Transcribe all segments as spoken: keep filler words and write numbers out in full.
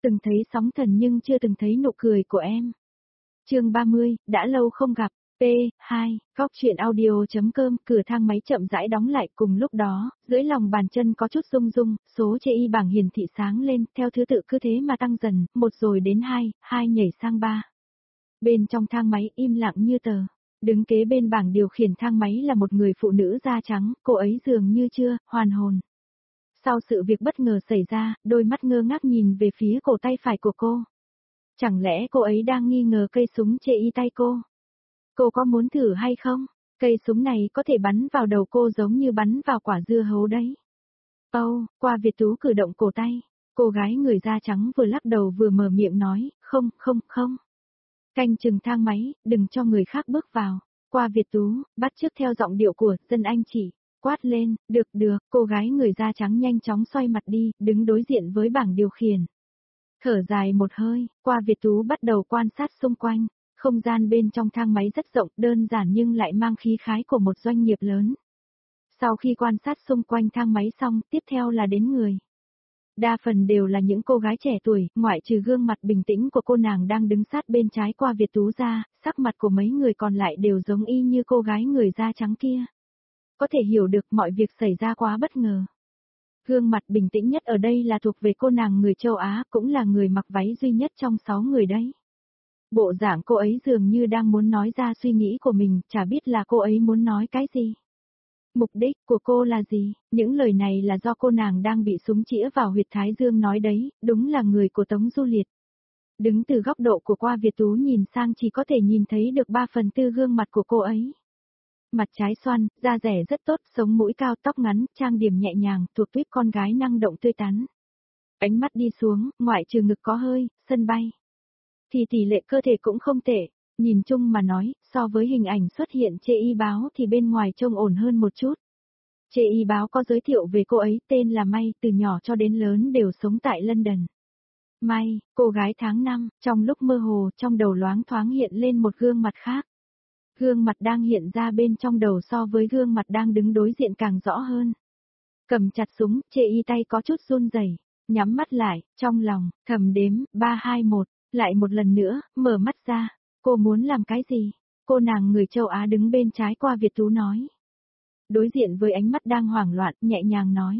Từng thấy sóng thần nhưng chưa từng thấy nụ cười của em. Chương ba mươi, đã lâu không gặp. P hai, góc truyện audio.com, cửa thang máy chậm rãi đóng lại, cùng lúc đó, dưới lòng bàn chân có chút rung rung, số chê y bảng hiển thị sáng lên, theo thứ tự cứ thế mà tăng dần, một rồi đến hai, hai nhảy sang ba. Bên trong thang máy im lặng như tờ. Đứng kế bên bảng điều khiển thang máy là một người phụ nữ da trắng, cô ấy dường như chưa hoàn hồn. Sau sự việc bất ngờ xảy ra, đôi mắt ngơ ngác nhìn về phía cổ tay phải của cô. Chẳng lẽ cô ấy đang nghi ngờ cây súng chê y tay cô? Cô có muốn thử hay không? Cây súng này có thể bắn vào đầu cô giống như bắn vào quả dưa hấu đấy. Âu, qua Việt Tú cử động cổ tay. Cô gái người da trắng vừa lắc đầu vừa mở miệng nói, không, không, không. Canh chừng thang máy, đừng cho người khác bước vào. Qua Việt Tú, bắt chước theo giọng điệu của dân anh chị, quát lên, được được, cô gái người da trắng nhanh chóng xoay mặt đi, đứng đối diện với bảng điều khiển. Thở dài một hơi, qua Việt Tú bắt đầu quan sát xung quanh. Không gian bên trong thang máy rất rộng, đơn giản nhưng lại mang khí khái của một doanh nghiệp lớn. Sau khi quan sát xung quanh thang máy xong, tiếp theo là đến người. Đa phần đều là những cô gái trẻ tuổi, ngoại trừ gương mặt bình tĩnh của cô nàng đang đứng sát bên trái qua Việt Tú ra, sắc mặt của mấy người còn lại đều giống y như cô gái người da trắng kia. Có thể hiểu được mọi việc xảy ra quá bất ngờ. Gương mặt bình tĩnh nhất ở đây là thuộc về cô nàng người châu Á, cũng là người mặc váy duy nhất trong sáu người đấy. Bộ dạng cô ấy dường như đang muốn nói ra suy nghĩ của mình, chả biết là cô ấy muốn nói cái gì. Mục đích của cô là gì? Những lời này là do cô nàng đang bị súng chĩa vào huyệt thái dương nói đấy, đúng là người của Tống Du Liệt. Đứng từ góc độ của qua Việt Tú nhìn sang chỉ có thể nhìn thấy được ba phần tư gương mặt của cô ấy. Mặt trái xoăn, da dẻ rất tốt, sống mũi cao, tóc ngắn, trang điểm nhẹ nhàng, thuộc tuýp con gái năng động tươi tắn. Ánh mắt đi xuống, ngoại trừ ngực có hơi, sân bay. Thì tỷ lệ cơ thể cũng không tệ, nhìn chung mà nói, so với hình ảnh xuất hiện trên y báo thì bên ngoài trông ổn hơn một chút. Trên y báo có giới thiệu về cô ấy, tên là May, từ nhỏ cho đến lớn đều sống tại London. May, cô gái tháng năm, trong lúc mơ hồ, trong đầu loáng thoáng hiện lên một gương mặt khác. Gương mặt đang hiện ra bên trong đầu so với gương mặt đang đứng đối diện càng rõ hơn. Cầm chặt súng, chê y tay có chút run rẩy, nhắm mắt lại, trong lòng, thầm đếm, ba hai một, lại một lần nữa, mở mắt ra, cô muốn làm cái gì? Cô nàng người châu Á đứng bên trái qua Việt Tú nói. Đối diện với ánh mắt đang hoảng loạn, nhẹ nhàng nói.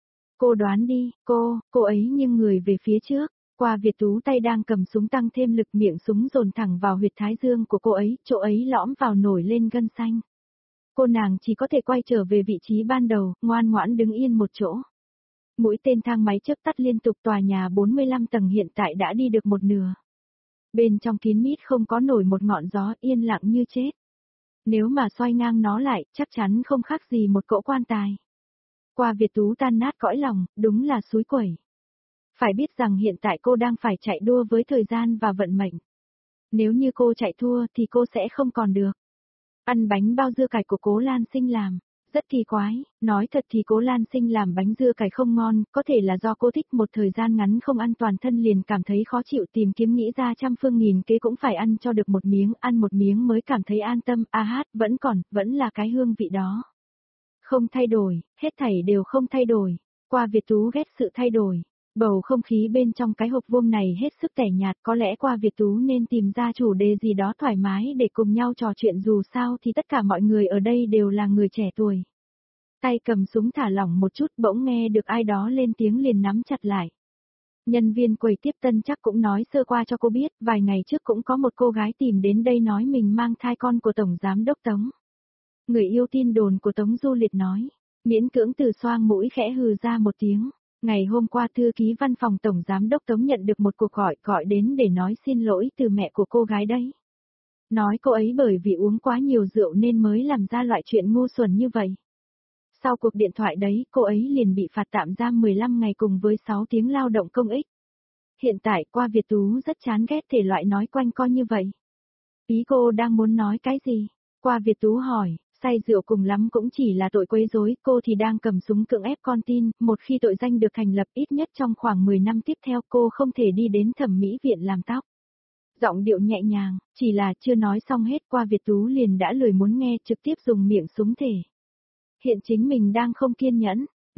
Cô đoán đi, cô, cô ấy nghiêng người về phía trước. Qua Việt Tú tay đang cầm súng tăng thêm lực, miệng súng dồn thẳng vào huyệt thái dương của cô ấy, chỗ ấy lõm vào nổi lên gân xanh. Cô nàng chỉ có thể quay trở về vị trí ban đầu, ngoan ngoãn đứng yên một chỗ. Mũi tên thang máy chớp tắt liên tục, tòa nhà bốn mươi lăm tầng hiện tại đã đi được một nửa. Bên trong kín mít không có nổi một ngọn gió, yên lặng như chết. Nếu mà xoay ngang nó lại, chắc chắn không khác gì một cỗ quan tài. Qua Việt Tú tan nát cõi lòng, đúng là suối quẩy. Phải biết rằng hiện tại cô đang phải chạy đua với thời gian và vận mệnh. Nếu như cô chạy thua thì cô sẽ không còn được. Ăn bánh bao dưa cải của Cố Lan Sinh làm, rất kỳ quái, nói thật thì Cố Lan Sinh làm bánh dưa cải không ngon, có thể là do cô thích một thời gian ngắn không ăn toàn thân liền cảm thấy khó chịu, tìm kiếm nghĩ ra trăm phương nghìn kế cũng phải ăn cho được một miếng, ăn một miếng mới cảm thấy an tâm, a hát, vẫn còn, vẫn là cái hương vị đó. Không thay đổi, hết thảy đều không thay đổi, qua Việt Tú ghét sự thay đổi. Bầu không khí bên trong cái hộp vuông này hết sức tẻ nhạt, có lẽ qua Việt Tú nên tìm ra chủ đề gì đó thoải mái để cùng nhau trò chuyện, dù sao thì tất cả mọi người ở đây đều là người trẻ tuổi. Tay cầm súng thả lỏng một chút, bỗng nghe được ai đó lên tiếng liền nắm chặt lại. Nhân viên quầy tiếp tân chắc cũng nói sơ qua cho cô biết, vài ngày trước cũng có một cô gái tìm đến đây nói mình mang thai con của Tổng Giám Đốc Tống. Người yêu tin đồn của Tống Du Liệt nói, miễn cưỡng từ xoang mũi khẽ hừ ra một tiếng. Ngày hôm qua thư ký văn phòng Tổng Giám Đốc Tống nhận được một cuộc gọi, gọi đến để nói xin lỗi từ mẹ của cô gái đấy. Nói cô ấy bởi vì uống quá nhiều rượu nên mới làm ra loại chuyện ngu xuẩn như vậy. Sau cuộc điện thoại đấy, cô ấy liền bị phạt tạm giam mười lăm ngày cùng với sáu tiếng lao động công ích. Hiện tại qua Việt Tú rất chán ghét thể loại nói quanh co như vậy. Ý cô đang muốn nói cái gì? Qua Việt Tú hỏi. Say rượu cùng lắm cũng chỉ là tội quấy rối, cô thì đang cầm súng cưỡng ép con tin, một khi tội danh được thành lập ít nhất trong khoảng mười năm tiếp theo cô không thể đi đến thẩm mỹ viện làm tóc. Giọng điệu nhẹ nhàng, chỉ là chưa nói xong hết qua Việt Tú liền đã lười muốn nghe, trực tiếp dùng miệng súng thể. Hiện chính mình đang không kiên nhẫn,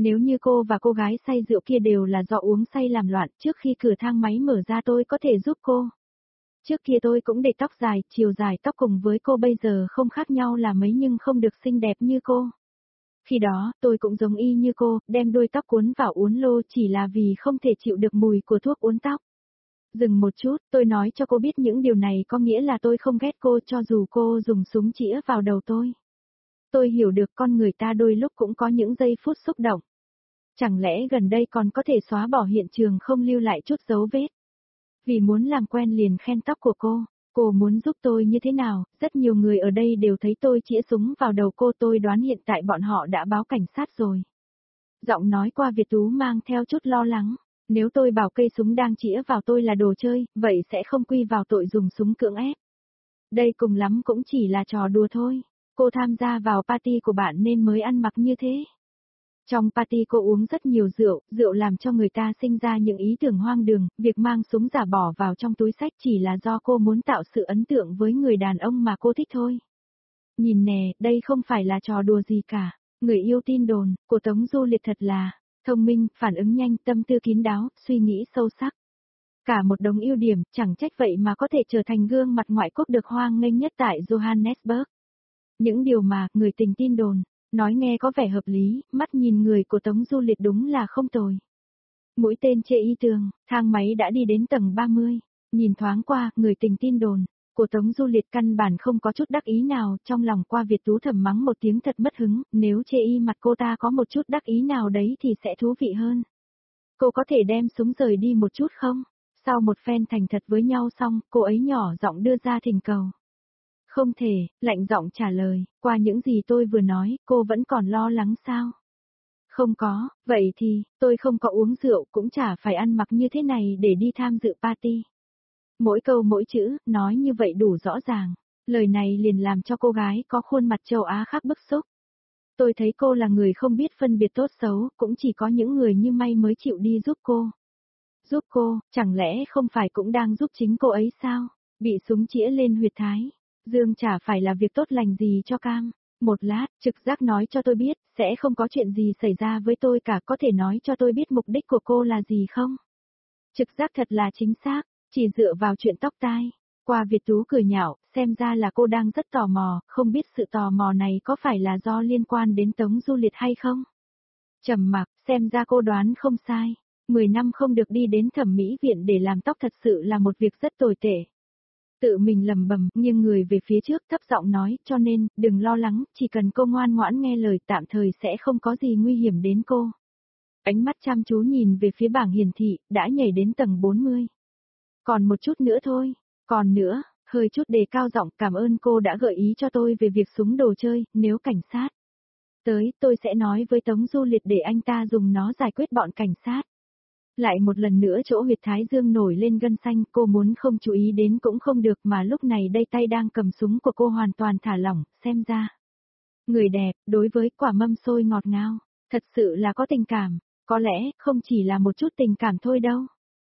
Nếu như cô và cô gái say rượu kia đều là do uống say làm loạn, trước khi cửa thang máy mở ra tôi có thể giúp cô. Trước kia tôi cũng để tóc dài, chiều dài tóc cùng với cô bây giờ không khác nhau là mấy nhưng không được xinh đẹp như cô. Khi đó, tôi cũng giống y như cô, đem đuôi tóc cuốn vào uốn lô chỉ là vì không thể chịu được mùi của thuốc uốn tóc. Dừng một chút, tôi nói cho cô biết những điều này có nghĩa là tôi không ghét cô cho dù cô dùng súng chĩa vào đầu tôi. Tôi hiểu được con người ta đôi lúc cũng có những giây phút xúc động. Chẳng lẽ gần đây còn có thể xóa bỏ hiện trường không lưu lại chút dấu vết. Vì muốn làm quen liền khen tóc của cô, cô muốn giúp tôi như thế nào, rất nhiều người ở đây đều thấy tôi chĩa súng vào đầu cô, tôi đoán hiện tại bọn họ đã báo cảnh sát rồi. Giọng nói qua Việt Tú mang theo chút lo lắng, nếu tôi bảo cây súng đang chĩa vào tôi là đồ chơi, vậy sẽ không quy vào tội dùng súng cưỡng ép. Đây cùng lắm cũng chỉ là trò đùa thôi, cô tham gia vào party của bạn nên mới ăn mặc như thế. Trong party cô uống rất nhiều rượu, rượu làm cho người ta sinh ra những ý tưởng hoang đường, việc mang súng giả bỏ vào trong túi xách chỉ là do cô muốn tạo sự ấn tượng với người đàn ông mà cô thích thôi. Nhìn nè, đây không phải là trò đùa gì cả, người yêu tin đồn, của Tống Du Liệt thật là thông minh, phản ứng nhanh, tâm tư kín đáo, suy nghĩ sâu sắc. Cả một đống ưu điểm, chẳng trách vậy mà có thể trở thành gương mặt ngoại quốc được hoan nghênh nhất tại Johannesburg. Những điều mà người tình tin đồn nói nghe có vẻ hợp lý, mắt nhìn người của Tống Du Liệt đúng là không tồi. Mũi tên chê y tường, thang máy đã đi đến tầng ba mươi, nhìn thoáng qua, người tình tin đồn của Tống Du Liệt căn bản không có chút đắc ý nào, trong lòng qua Việt Tú thầm mắng một tiếng thật mất hứng, nếu chê y mặt cô ta có một chút đắc ý nào đấy thì sẽ thú vị hơn. Cô có thể đem súng rời đi một chút không? Sau một phen thành thật với nhau xong, cô ấy nhỏ giọng đưa ra thỉnh cầu. Không thể, lạnh giọng trả lời, qua những gì tôi vừa nói, cô vẫn còn lo lắng sao? Không có, vậy thì, tôi không có uống rượu cũng chả phải ăn mặc như thế này để đi tham dự party. Mỗi câu mỗi chữ, nói như vậy đủ rõ ràng, lời này liền làm cho cô gái có khuôn mặt châu Á khác bức xúc. Tôi thấy cô là người không biết phân biệt tốt xấu, cũng chỉ có những người như May mới chịu đi giúp cô. Giúp cô, chẳng lẽ không phải cũng đang giúp chính cô ấy sao? Bị súng chĩa lên huyệt thái dương chả phải là việc tốt lành gì cho Cam. Một lát, trực giác nói cho tôi biết, sẽ không có chuyện gì xảy ra với tôi cả, có thể nói cho tôi biết mục đích của cô là gì không? Trực giác thật là chính xác, chỉ dựa vào chuyện tóc tai. Qua Việt Tú cười nhạo, xem ra là cô đang rất tò mò, không biết sự tò mò này có phải là do liên quan đến Tống Du Liệt hay không? Trầm mặc, xem ra cô đoán không sai. Mười năm không được đi đến thẩm mỹ viện để làm tóc thật sự là một việc rất tồi tệ. Tự mình lầm bầm, nghiêng người về phía trước thấp giọng nói, cho nên, đừng lo lắng, chỉ cần cô ngoan ngoãn nghe lời tạm thời sẽ không có gì nguy hiểm đến cô. Ánh mắt chăm chú nhìn về phía bảng hiển thị, đã nhảy đến tầng bốn mươi. Còn một chút nữa thôi, còn nữa, hơi chút đề cao giọng, cảm ơn cô đã gợi ý cho tôi về việc súng đồ chơi, nếu cảnh sát tới, tôi sẽ nói với Tống Du Liệt để anh ta dùng nó giải quyết bọn cảnh sát. Lại một lần nữa chỗ huyệt thái dương nổi lên gân xanh, cô muốn không chú ý đến cũng không được mà lúc này đây tay đang cầm súng của cô hoàn toàn thả lỏng, xem ra. Người đẹp, đối với quả mâm xôi ngọt ngào, thật sự là có tình cảm, có lẽ không chỉ là một chút tình cảm thôi đâu.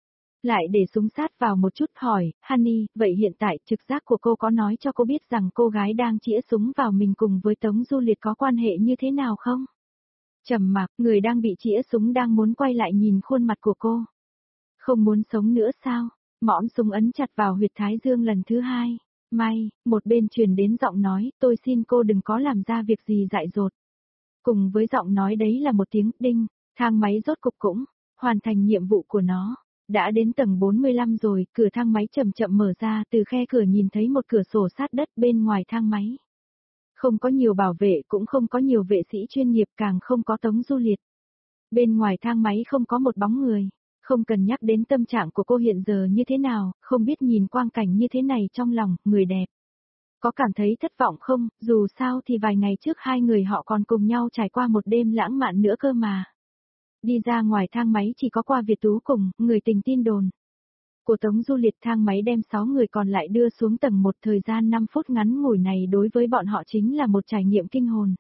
Lại để súng sát vào một chút hỏi, Honey, vậy hiện tại trực giác của cô có nói cho cô biết rằng cô gái đang chĩa súng vào mình cùng với Tống Du Liệt có quan hệ như thế nào không? Trầm mặc, người đang bị chĩa súng đang muốn quay lại nhìn khuôn mặt của cô. Không muốn sống nữa sao? Mõm súng ấn chặt vào huyệt thái dương lần thứ hai. May, một bên truyền đến giọng nói, tôi xin cô đừng có làm ra việc gì dại dột. Cùng với giọng nói đấy là một tiếng đinh, thang máy rốt cục cũng hoàn thành nhiệm vụ của nó. Đã đến tầng bốn mươi lăm rồi, cửa thang máy chậm chậm mở ra, từ khe cửa nhìn thấy một cửa sổ sát đất bên ngoài thang máy. Không có nhiều bảo vệ, cũng không có nhiều vệ sĩ chuyên nghiệp, càng không có Tống Du Liệt. Bên ngoài thang máy không có một bóng người, không cần nhắc đến tâm trạng của cô hiện giờ như thế nào, không biết nhìn quang cảnh như thế này trong lòng, người đẹp. Có cảm thấy thất vọng không, dù sao thì vài ngày trước hai người họ còn cùng nhau trải qua một đêm lãng mạn nữa cơ mà. Đi ra ngoài thang máy chỉ có qua Việt Tú cùng, người tình tin đồn của Tống Du Liệt. Thang máy đem sáu người còn lại đưa xuống tầng một, thời gian năm phút ngắn ngủi này đối với bọn họ chính là một trải nghiệm kinh hồn.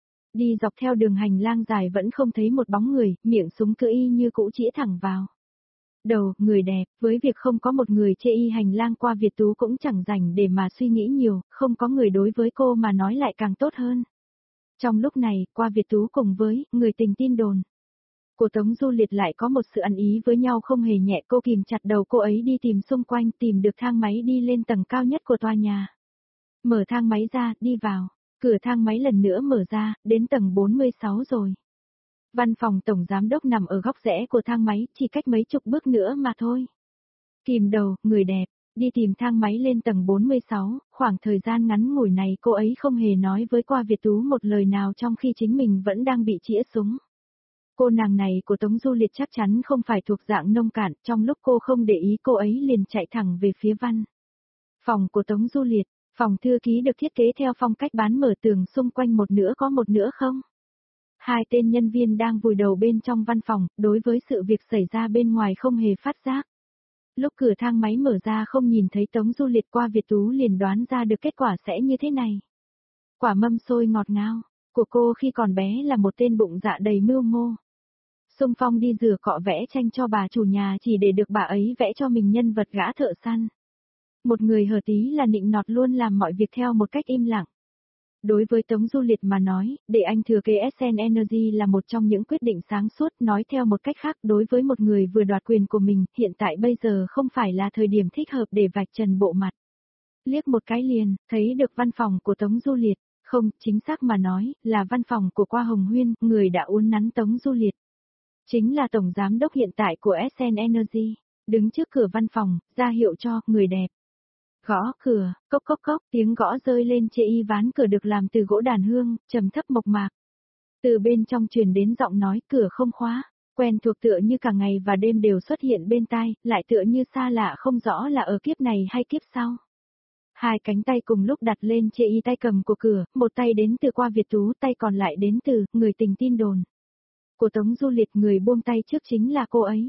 Đi dọc theo đường hành lang dài vẫn không thấy một bóng người, miệng súng cứ y như cũ chĩa thẳng vào đầu, người đẹp, với việc không có một người chê y hành lang qua Việt Tú cũng chẳng rảnh để mà suy nghĩ nhiều, không có người đối với cô mà nói lại càng tốt hơn. Trong lúc này, qua Việt Tú cùng với người tình tin đồn Của Tống Du Liệt lại có một sự ăn ý với nhau không hề nhẹ, cô kìm chặt đầu cô ấy đi tìm xung quanh, tìm được thang máy đi lên tầng cao nhất của tòa nhà. Mở thang máy ra, đi vào, cửa thang máy lần nữa mở ra, đến tầng bốn mươi sáu rồi. Văn phòng tổng giám đốc nằm ở góc rẽ của thang máy, chỉ cách mấy chục bước nữa mà thôi. Kìm đầu, người đẹp, đi tìm thang máy lên tầng bốn mươi sáu, khoảng thời gian ngắn ngủi này cô ấy không hề nói với Qua Việt Tú một lời nào trong khi chính mình vẫn đang bị chĩa súng. Cô nàng này của Tống Du Liệt chắc chắn không phải thuộc dạng nông cạn, trong lúc cô không để ý cô ấy liền chạy thẳng về phía văn phòng của Tống Du Liệt. Phòng thư ký được thiết kế theo phong cách bán mở tường xung quanh một nửa có một nửa không. Hai tên nhân viên đang vùi đầu bên trong văn phòng, đối với sự việc xảy ra bên ngoài không hề phát giác. Lúc cửa thang máy mở ra không nhìn thấy Tống Du Liệt, Qua Việt Tú liền đoán ra được kết quả sẽ như thế này. Quả mâm xôi ngọt ngào của cô khi còn bé là một tên bụng dạ đầy mưu mô. Xung phong đi rửa cọ vẽ tranh cho bà chủ nhà chỉ để được bà ấy vẽ cho mình nhân vật gã thợ săn. Một người hở tí là nịnh nọt luôn làm mọi việc theo một cách im lặng. Đối với Tống Du Liệt mà nói, để anh thừa kế ét en Energy là một trong những quyết định sáng suốt, nói theo một cách khác đối với một người vừa đoạt quyền của mình, hiện tại bây giờ không phải là thời điểm thích hợp để vạch trần bộ mặt. Liếc một cái liền, thấy được văn phòng của Tống Du Liệt, không, chính xác mà nói, là văn phòng của Qua Hồng Huyên, người đã uốn nắn Tống Du Liệt. Chính là tổng giám đốc hiện tại của ét en Energy, đứng trước cửa văn phòng, ra hiệu cho, người đẹp. Gõ cửa, cốc cốc cốc, tiếng gõ rơi lên chê y ván cửa được làm từ gỗ đàn hương, trầm thấp mộc mạc. Từ bên trong truyền đến giọng nói cửa không khóa, quen thuộc tựa như cả ngày và đêm đều xuất hiện bên tai, lại tựa như xa lạ không rõ là ở kiếp này hay kiếp sau. Hai cánh tay cùng lúc đặt lên chê y tay cầm của cửa, một tay đến từ Qua Việt Tú, tay còn lại đến từ người tình tin đồn. Của Tống Du Liệt, người buông tay trước chính là cô ấy.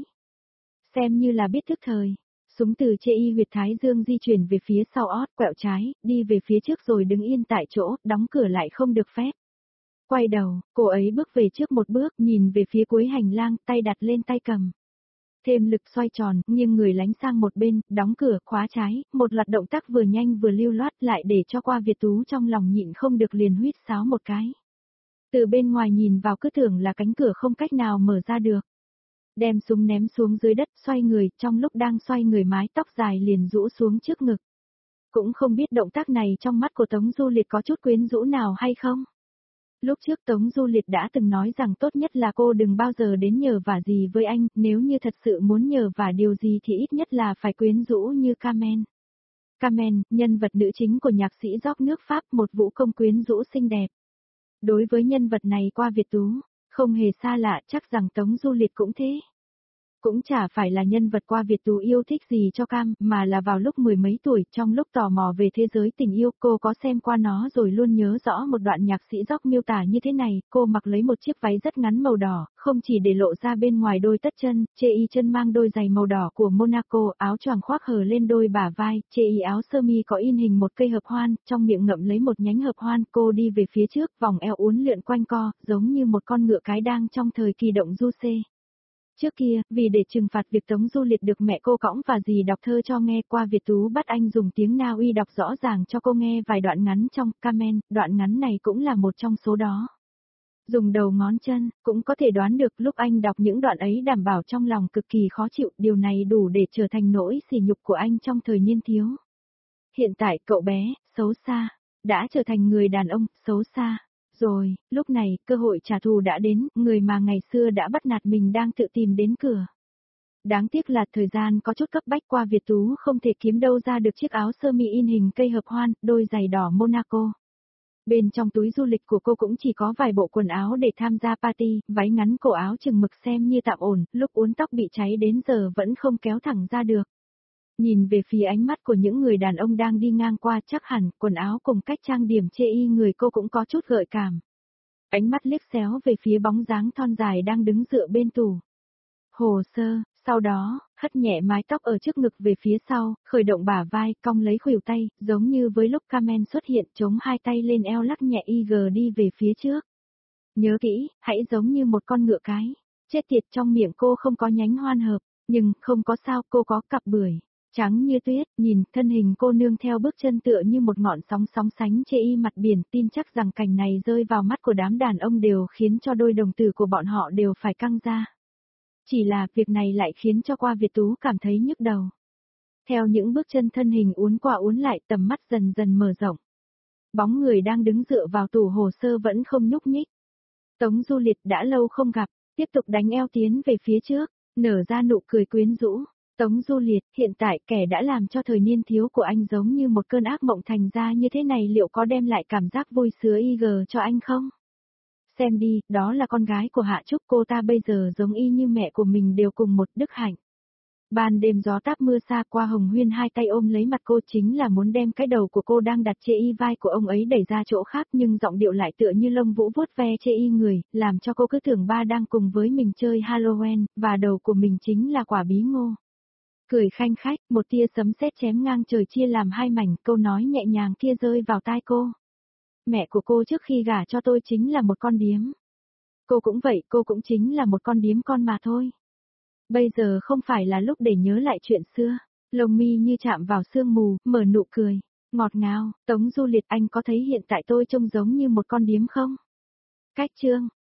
Xem như là biết thức thời. Súng từ chê y huyệt thái dương di chuyển về phía sau ót, quẹo trái, đi về phía trước rồi đứng yên tại chỗ, đóng cửa lại không được phép. Quay đầu, cô ấy bước về trước một bước, nhìn về phía cuối hành lang, tay đặt lên tay cầm. Thêm lực xoay tròn, nghiêng người lánh sang một bên, đóng cửa, khóa trái, một loạt động tác vừa nhanh vừa lưu loát lại để cho Qua Việt Tú trong lòng nhịn không được liền huýt sáo một cái. Từ bên ngoài nhìn vào cứ tưởng là cánh cửa không cách nào mở ra được. Đem súng ném xuống dưới đất, xoay người, trong lúc đang xoay người mái tóc dài liền rũ xuống trước ngực. Cũng không biết động tác này trong mắt của Tống Du Liệt có chút quyến rũ nào hay không. Lúc trước Tống Du Liệt đã từng nói rằng tốt nhất là cô đừng bao giờ đến nhờ vả gì với anh, nếu như thật sự muốn nhờ vả điều gì thì ít nhất là phải quyến rũ như Carmen. Carmen, nhân vật nữ chính của nhạc sĩ rock nước Pháp, một vũ công quyến rũ xinh đẹp. Đối với nhân vật này Qua Việt Tú, không hề xa lạ, chắc rằng Tống Du Liệt cũng thế. Cũng chả phải là nhân vật Qua Việt Tú yêu thích gì cho Cam, mà là vào lúc mười mấy tuổi, trong lúc tò mò về thế giới tình yêu, cô có xem qua nó rồi luôn nhớ rõ một đoạn nhạc sĩ rock miêu tả như thế này, cô mặc lấy một chiếc váy rất ngắn màu đỏ, không chỉ để lộ ra bên ngoài đôi tất chân, chê y chân mang đôi giày màu đỏ của Monaco, áo choàng khoác hở lên đôi bả vai, chê y áo sơ mi có in hình một cây hợp hoan, trong miệng ngậm lấy một nhánh hợp hoan, cô đi về phía trước, vòng eo uốn lượn quanh co, giống như một con ngựa cái đang trong thời kỳ động du xê. Trước kia, vì để trừng phạt việc Tống Du Liệt được mẹ cô cõng và dì đọc thơ cho nghe, Qua Việt Tú bắt anh dùng tiếng Na Uy đọc rõ ràng cho cô nghe vài đoạn ngắn trong Carmen, đoạn ngắn này cũng là một trong số đó. Dùng đầu ngón chân, cũng có thể đoán được lúc anh đọc những đoạn ấy đảm bảo trong lòng cực kỳ khó chịu, điều này đủ để trở thành nỗi sỉ nhục của anh trong thời niên thiếu. Hiện tại cậu bé, xấu xa, đã trở thành người đàn ông, xấu xa. Rồi, lúc này, cơ hội trả thù đã đến, người mà ngày xưa đã bắt nạt mình đang tự tìm đến cửa. Đáng tiếc là thời gian có chút cấp bách, Qua Việt Tú không thể kiếm đâu ra được chiếc áo sơ mi in hình cây hợp hoan, đôi giày đỏ Monaco. Bên trong túi du lịch của cô cũng chỉ có vài bộ quần áo để tham gia party, váy ngắn cổ áo chừng mực xem như tạm ổn, lúc uốn tóc bị cháy đến giờ vẫn không kéo thẳng ra được. Nhìn về phía ánh mắt của những người đàn ông đang đi ngang qua, chắc hẳn quần áo cùng cách trang điểm chê y người cô cũng có chút gợi cảm. Ánh mắt liếc xéo về phía bóng dáng thon dài đang đứng dựa bên tủ hồ sơ, sau đó, hất nhẹ mái tóc ở trước ngực về phía sau, khởi động bả vai, cong lấy khuỷu tay, giống như với lúc Carmen xuất hiện, chống hai tay lên eo lắc nhẹ y gờ đi về phía trước. Nhớ kỹ, hãy giống như một con ngựa cái. Chết tiệt, trong miệng cô không có nhánh hoan hợp, nhưng không có sao, cô có cặp bưởi. Trắng như tuyết, nhìn thân hình cô nương theo bước chân tựa như một ngọn sóng sóng sánh chê y mặt biển, tin chắc rằng cảnh này rơi vào mắt của đám đàn ông đều khiến cho đôi đồng tử của bọn họ đều phải căng ra. Chỉ là việc này lại khiến cho Qua Việt Tú cảm thấy nhức đầu. Theo những bước chân thân hình uốn qua uốn lại, tầm mắt dần dần mở rộng. Bóng người đang đứng dựa vào tủ hồ sơ vẫn không nhúc nhích. Tống Du Liệt đã lâu không gặp, tiếp tục đánh eo tiến về phía trước, nở ra nụ cười quyến rũ. Tống Du Liệt, hiện tại kẻ đã làm cho thời niên thiếu của anh giống như một cơn ác mộng thành ra như thế này liệu có đem lại cảm giác vui sướng y gờ cho anh không? Xem đi, đó là con gái của Hạ Trúc, cô ta bây giờ giống y như mẹ của mình, đều cùng một đức hạnh. Ban đêm gió táp mưa xa, Qua Hồng Huyên hai tay ôm lấy mặt cô, chính là muốn đem cái đầu của cô đang đặt trên y vai của ông ấy đẩy ra chỗ khác, nhưng giọng điệu lại tựa như lông vũ vuốt ve trên y người, làm cho cô cứ tưởng ba đang cùng với mình chơi Halloween, và đầu của mình chính là quả bí ngô. Cười khanh khách, một tia sấm sét chém ngang trời chia làm hai mảnh, câu nói nhẹ nhàng kia rơi vào tai cô. Mẹ của cô trước khi gả cho tôi chính là một con điếm. Cô cũng vậy, cô cũng chính là một con điếm con mà thôi. Bây giờ không phải là lúc để nhớ lại chuyện xưa. Lông mi như chạm vào sương mù, mở nụ cười. Ngọt ngào, Tống Du Liệt, anh có thấy hiện tại tôi trông giống như một con điếm không? Cách chương.